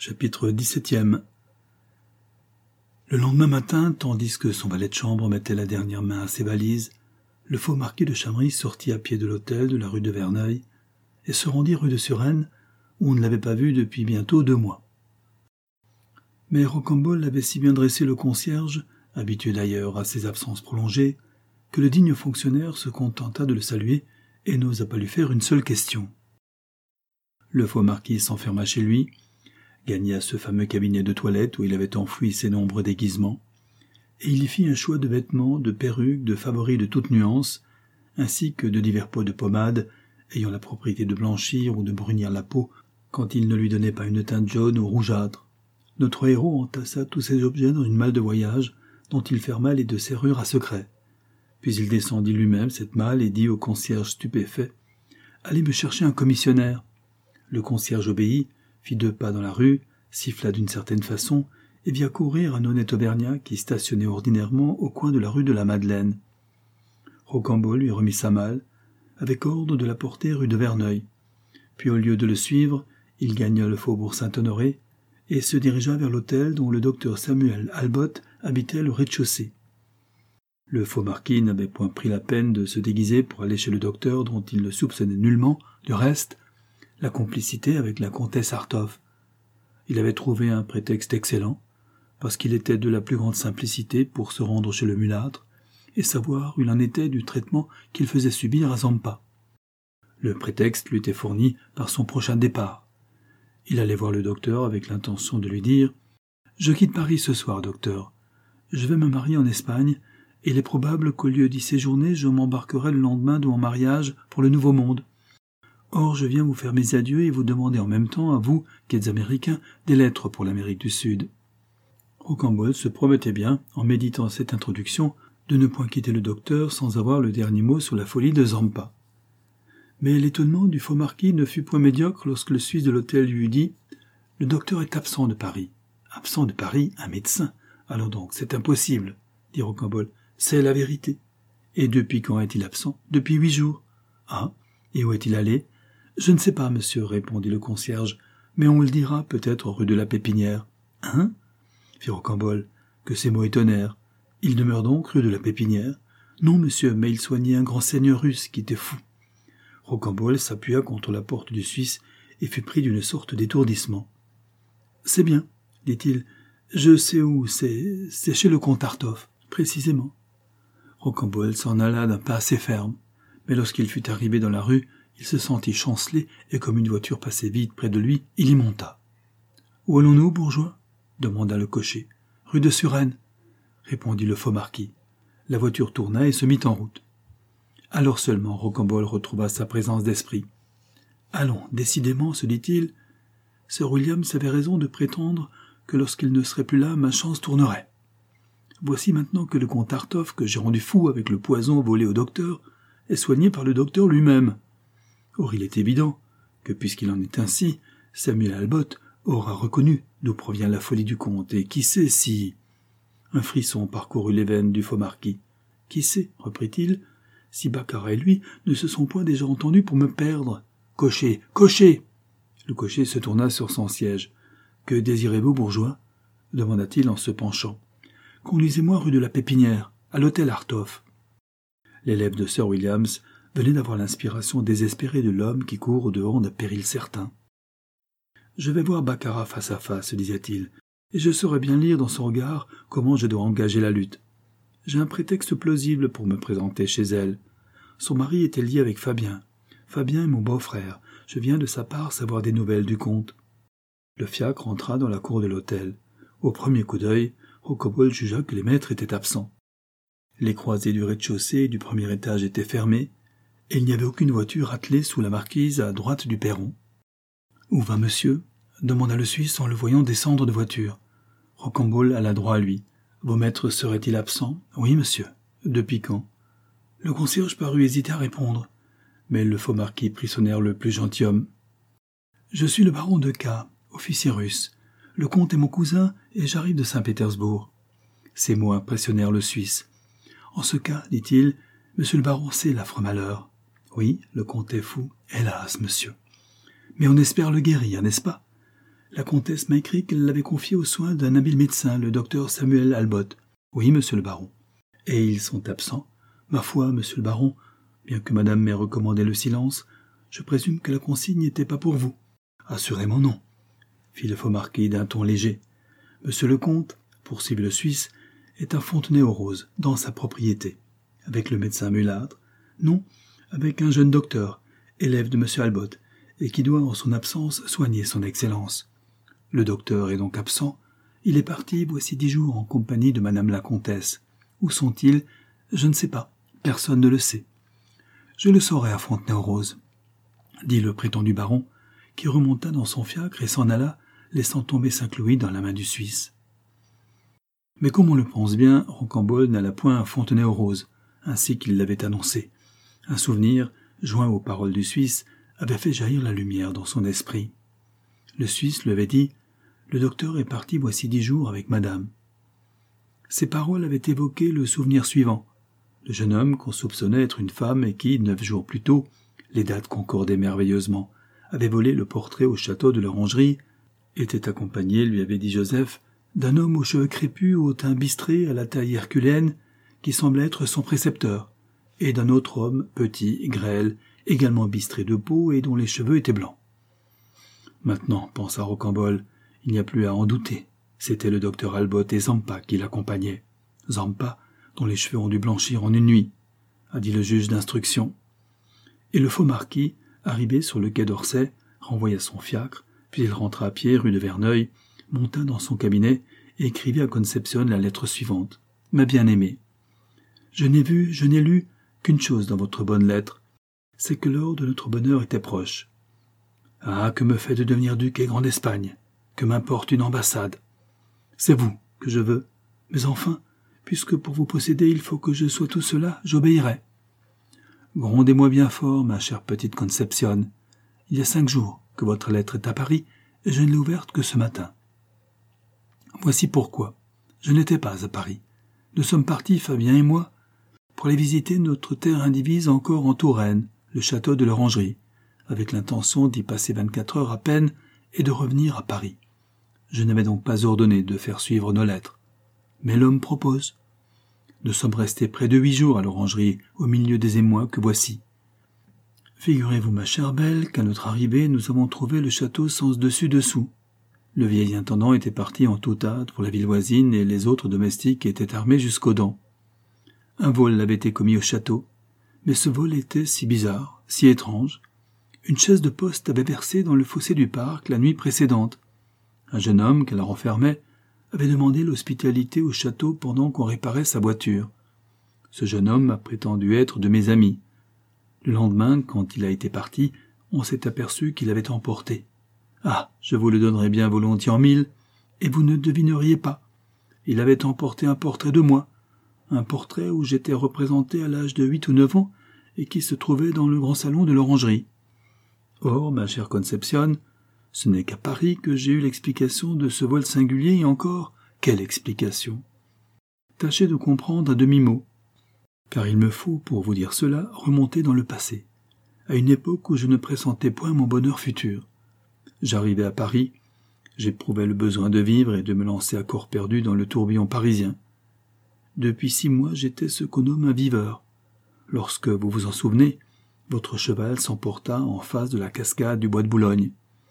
Chapitre 17. Le lendemain matin, tandis que son valet de chambre mettait la dernière main à ses valises, le faux marquis de Chamry sortit à pied de l'hôtel de la rue de Verneuil et se rendit rue de Suresnes, où on ne l'avait pas vu depuis bientôt 2 mois. Mais Rocambole avait si bien dressé le concierge, habitué d'ailleurs à ses absences prolongées, que le digne fonctionnaire se contenta de le saluer et n'osa pas lui faire une seule question. Le faux marquis s'enferma chez lui, gagna ce fameux cabinet de toilette où il avait enfoui ses nombreux déguisements, et il y fit un choix de vêtements, de perruques, de favoris de toutes nuances, ainsi que de divers pots de pommade, ayant la propriété de blanchir ou de brunir la peau quand il ne lui donnait pas une teinte jaune ou rougeâtre. Notre héros entassa tous ces objets dans une malle de voyage, dont il ferma les 2 serrures à secret. Puis il descendit lui-même cette malle et dit au concierge stupéfait « Allez me chercher un commissionnaire ». Le concierge obéit, fit 2 pas dans la rue, siffla d'une certaine façon, et vit courir un honnête auvergnat qui stationnait ordinairement au coin de la rue de la Madeleine. Rocambole lui remit sa malle, avec ordre de la porter rue de Verneuil. Puis au lieu de le suivre, il gagna le faubourg Saint-Honoré et se dirigea vers l'hôtel dont le docteur Samuel Albot habitait le rez-de-chaussée. Le faux marquis n'avait point pris la peine de se déguiser pour aller chez le docteur dont il ne soupçonnait nullement, du reste, la complicité avec la comtesse Artov. Il avait trouvé un prétexte excellent, parce qu'il était de la plus grande simplicité pour se rendre chez le mulâtre et savoir où il en était du traitement qu'il faisait subir à Zampa. Le prétexte lui était fourni par son prochain départ. Il allait voir le docteur avec l'intention de lui dire « Je quitte Paris ce soir, docteur. Je vais me marier en Espagne, et il est probable qu'au lieu d'y séjourner, je m'embarquerai le lendemain de mon mariage pour le Nouveau Monde. Or, je viens vous faire mes adieux et vous demander en même temps, à vous, qui êtes américains, des lettres pour l'Amérique du Sud. » Rocambole se promettait bien, en méditant cette introduction, de ne point quitter le docteur sans avoir le dernier mot sur la folie de Zampa. Mais l'étonnement du faux marquis ne fut point médiocre lorsque le Suisse de l'hôtel lui eut dit « Le docteur est absent de Paris. »« Absent de Paris, un médecin. Alors donc, c'est impossible, » dit Rocambole. « C'est la vérité. »« Et depuis quand est-il absent ? » ?»« Depuis 8 jours. »« Ah, et où est-il allé ? » ?»« Je ne sais pas, monsieur, » répondit le concierge, « mais on le dira peut-être rue de la Pépinière. »« Hein ?» fit Rocambole. « Que ces mots étonnèrent. Il demeure donc rue de la Pépinière ? » ?»« Non, monsieur, mais il soignait un grand seigneur russe qui était fou. » Rocambole s'appuya contre la porte du Suisse et fut pris d'une sorte d'étourdissement. « C'est bien, » dit-il. « Je sais où, c'est chez le comte Artov, précisément. » Rocambole s'en alla d'un pas assez ferme, mais lorsqu'il fut arrivé dans la rue, il se sentit chanceler et comme une voiture passait vite près de lui, il y monta. « Où allons-nous, bourgeois ?» demanda le cocher. « Rue de Suresnes, » répondit le faux marquis. La voiture tourna et se mit en route. Alors seulement Rocambole retrouva sa présence d'esprit. « Allons, décidément, se dit-il, Sir William avait raison de prétendre que lorsqu'il ne serait plus là, ma chance tournerait. Voici maintenant que le comte Artov, que j'ai rendu fou avec le poison volé au docteur, est soigné par le docteur lui-même. Or il est évident que, puisqu'il en est ainsi, Samuel Albot aura reconnu d'où provient la folie du comte, et qui sait si... » Un frisson parcourut les veines du faux marquis. « Qui sait, reprit-il, si Baccarat et lui ne se sont point déjà entendus pour me perdre. Cocher, cocher !» Le cocher se tourna sur son siège. « Que désirez-vous, bourgeois ?» demanda-t-il en se penchant. « Conduisez-moi rue de la Pépinière, à l'hôtel Artov. » L'élève de Sir Williams venait d'avoir l'inspiration désespérée de l'homme qui court au-devant d'un péril certain. « Je vais voir Baccarat face à face, disait-il, et je saurai bien lire dans son regard comment je dois engager la lutte. J'ai un prétexte plausible pour me présenter chez elle. Son mari était lié avec Fabien. Fabien est mon beau-frère. Je viens de sa part savoir des nouvelles du comte. » Le fiacre entra dans la cour de l'hôtel. Au premier coup d'œil, Rocambole jugea que les maîtres étaient absents. Les croisées du rez-de-chaussée et du premier étage étaient fermées, et il n'y avait aucune voiture attelée sous la marquise à droite du perron. « Où va monsieur ?» demanda le Suisse en le voyant descendre de voiture. Rocambole alla droit à lui. « Vos maîtres seraient-ils absents ?»« Oui, monsieur. »« Depuis quand ?» Le concierge parut hésiter à répondre, mais le faux marquis prit son air le plus gentilhomme. « Je suis le baron de K, officier russe. Le comte est mon cousin et j'arrive de Saint-Pétersbourg. » Ces mots impressionnèrent le Suisse. « En ce cas, dit-il, monsieur le baron sait l'affreux malheur. Oui, le comte est fou, hélas, monsieur. Mais on espère le guérir, n'est-ce pas ? La comtesse m'a écrit qu'elle l'avait confié aux soins d'un habile médecin, le docteur Samuel Albot. Oui, monsieur le baron. Et ils sont absents. Ma foi, monsieur le baron, bien que madame m'ait recommandé le silence, je présume que la consigne n'était pas pour vous. Assurément non, fit le faux marquis d'un ton léger. Monsieur le comte, poursuivit le Suisse, est à Fontenay-aux-Roses, dans sa propriété. Avec le médecin mulâtre? Non, avec un jeune docteur, élève de monsieur Albot, et qui doit en son absence soigner son excellence. Le docteur est donc absent. Il est parti voici 10 jours en compagnie de madame la comtesse. Où sont-ils? Je ne sais pas. Personne ne le sait. Je le saurai à Fontenay-aux-Roses, dit le prétendu baron, qui remonta dans son fiacre et s'en alla, laissant tomber 5 louis dans la main du Suisse. Mais comme on le pense bien, Rocambole n'alla point à Fontenay-aux-Roses, ainsi qu'il l'avait annoncé. Un souvenir, joint aux paroles du Suisse, avait fait jaillir la lumière dans son esprit. Le Suisse lui avait dit « Le docteur est parti voici 10 jours avec madame ». Ces paroles avaient évoqué le souvenir suivant. Le jeune homme qu'on soupçonnait être une femme et qui, 9 jours plus tôt, les dates concordaient merveilleusement, avait volé le portrait au château de l'Orangerie, était accompagné, lui avait dit Joseph, d'un homme aux cheveux crépus, au teint bistré, à la taille herculéenne, qui semblait être son précepteur, et d'un autre homme, petit, grêle, également bistré de peau et dont les cheveux étaient blancs. Maintenant, pensa Rocambole, il n'y a plus à en douter. C'était le docteur Albot et Zampa qui l'accompagnaient. Zampa, dont les cheveux ont dû blanchir en une nuit, a dit le juge d'instruction. Et le faux marquis, arrivé sur le quai d'Orsay, renvoya son fiacre, puis il rentra à pied rue de Verneuil, monta dans son cabinet et écrivit à Concepcion la lettre suivante. « Ma bien-aimée, je n'ai vu, je n'ai lu qu'une chose dans votre bonne lettre, c'est que l'heure de notre bonheur était proche. Ah, que me fait de devenir duc et grand d'Espagne? Que m'importe une ambassade? C'est vous que je veux, mais enfin, puisque pour vous posséder il faut que je sois tout cela, j'obéirai. Grondez-moi bien fort, ma chère petite Concepcion. Il y a 5 jours que votre lettre est à Paris, et je ne l'ai ouverte que ce matin. Voici pourquoi. Je n'étais pas à Paris. Nous sommes partis, Fabien et moi, pour aller visiter notre terre indivise encore en Touraine, le château de l'Orangerie, avec l'intention d'y passer 24 heures à peine et de revenir à Paris. Je n'avais donc pas ordonné de faire suivre nos lettres. Mais l'homme propose. Nous sommes restés près de 8 jours à l'Orangerie, au milieu des émois que voici. Figurez-vous, ma chère belle, qu'à notre arrivée, nous avons trouvé le château sans dessus-dessous. Le vieil intendant était parti en toute hâte pour la ville voisine et les autres domestiques étaient armés jusqu'aux dents. Un vol avait été commis au château, mais ce vol était si bizarre, si étrange. Une chaise de poste avait versé dans le fossé du parc la nuit précédente. Un jeune homme qu'elle renfermait avait demandé l'hospitalité au château pendant qu'on réparait sa voiture. Ce jeune homme a prétendu être de mes amis. Le lendemain, quand il a été parti, on s'est aperçu qu'il avait emporté. Ah, je vous le donnerais bien volontiers en 1000, et vous ne devineriez pas. Il avait emporté un portrait de moi, un portrait où j'étais représenté à l'âge de 8 ou 9 ans et qui se trouvait dans le grand salon de l'Orangerie. Or, ma chère Concepcion, ce n'est qu'à Paris que j'ai eu l'explication de ce vol singulier et encore, quelle explication? Tâchez de comprendre à demi-mot, car il me faut, pour vous dire cela, remonter dans le passé, à une époque où je ne pressentais point mon bonheur futur. J'arrivais à Paris, j'éprouvais le besoin de vivre et de me lancer à corps perdu dans le tourbillon parisien. Depuis 6 mois, j'étais ce qu'on nomme un viveur. Lorsque, vous vous en souvenez, votre cheval s'emporta en face de la cascade du bois de Boulogne.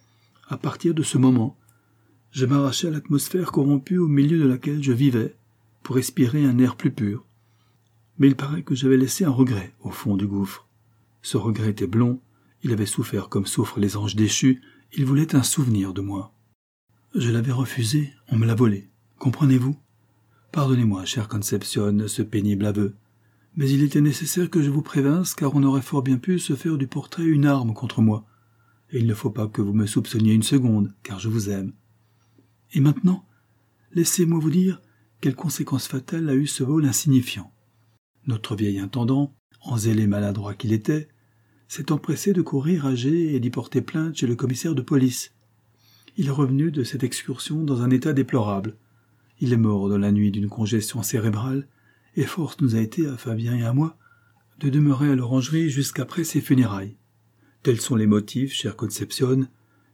À partir de ce moment, je m'arrachais à l'atmosphère corrompue au milieu de laquelle je vivais, pour respirer un air plus pur. Mais il paraît que j'avais laissé un regret au fond du gouffre. Ce regret était blond, il avait souffert comme souffrent les anges déchus, il voulait un souvenir de moi. Je l'avais refusé, on me l'a volé. Comprenez-vous? Pardonnez-moi, chère Concepcion, ce pénible aveu. Mais il était nécessaire que je vous prévinsse, car on aurait fort bien pu se faire du portrait une arme contre moi. Et il ne faut pas que vous me soupçonniez une seconde, car je vous aime. Et maintenant, laissez-moi vous dire quelle conséquence fatale a eu ce vol insignifiant. Notre vieil intendant, en zélé maladroit qu'il était, s'est empressé de courir à Gers et d'y porter plainte chez le commissaire de police. Il est revenu de cette excursion dans un état déplorable. Il est mort dans la nuit d'une congestion cérébrale, et force nous a été, à Fabien et à moi, de demeurer à l'Orangerie jusqu'après ses funérailles. Tels sont les motifs, chère Concepcion,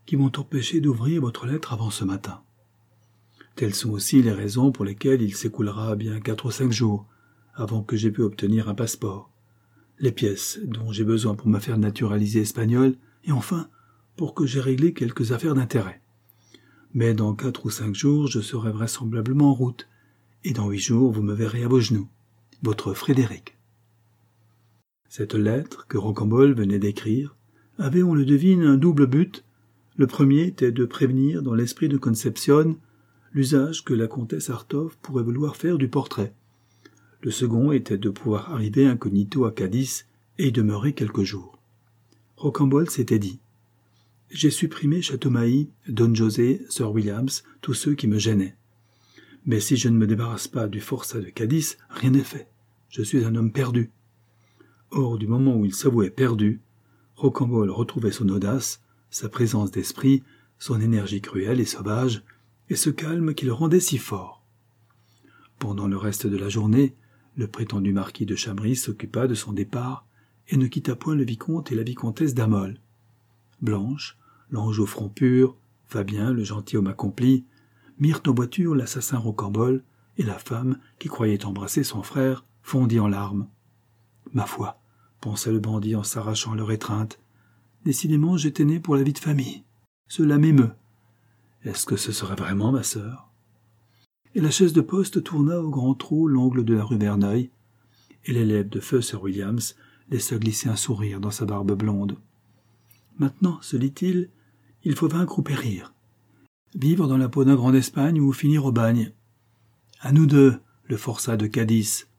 qui m'ont empêché d'ouvrir votre lettre avant ce matin. Telles sont aussi les raisons pour lesquelles il s'écoulera bien 4 ou 5 jours avant que j'aie pu obtenir un passeport, les pièces dont j'ai besoin pour me faire naturaliser espagnol, et enfin pour que j'aie réglé quelques affaires d'intérêt. Mais dans 4 ou 5 jours, je serai vraisemblablement en route, et dans 8 jours, vous me verrez à vos genoux. Votre Frédéric. Cette lettre que Rocambole venait d'écrire avait, on le devine, un double but. Le premier était de prévenir dans l'esprit de Concepcion l'usage que la comtesse Artov pourrait vouloir faire du portrait. Le second était de pouvoir arriver incognito à Cadiz et y demeurer quelques jours. Rocambole s'était dit « J'ai supprimé Châteaumailly, Don José, Sir Williams, tous ceux qui me gênaient. Mais si je ne me débarrasse pas du forçat de Cadiz, rien n'est fait. Je suis un homme perdu. » Or, du moment où il s'avouait perdu, Rocambole retrouvait son audace, sa présence d'esprit, son énergie cruelle et sauvage, et ce calme qui le rendait si fort. Pendant le reste de la journée, le prétendu marquis de Chamry s'occupa de son départ et ne quitta point le vicomte et la vicomtesse d'Amol. Blanche, l'ange au front pur, Fabien, le gentilhomme accompli, mirent en voiture l'assassin Rocambole, et la femme, qui croyait embrasser son frère, fondit en larmes. « Ma foi, pensa le bandit en s'arrachant leur étreinte, décidément j'étais né pour la vie de famille. Cela m'émeut. Est-ce que ce serait vraiment ma sœur ?» Et la chaise de poste tourna au grand trot l'angle de la rue Verneuil, et les lèvres de feu Sir Williams laissa glisser un sourire dans sa barbe blonde. « Maintenant, se dit-il, il faut vaincre ou périr. Vivre dans la peau d'un grand d'Espagne ou finir au bagne. À nous deux, le forçat de Cadiz.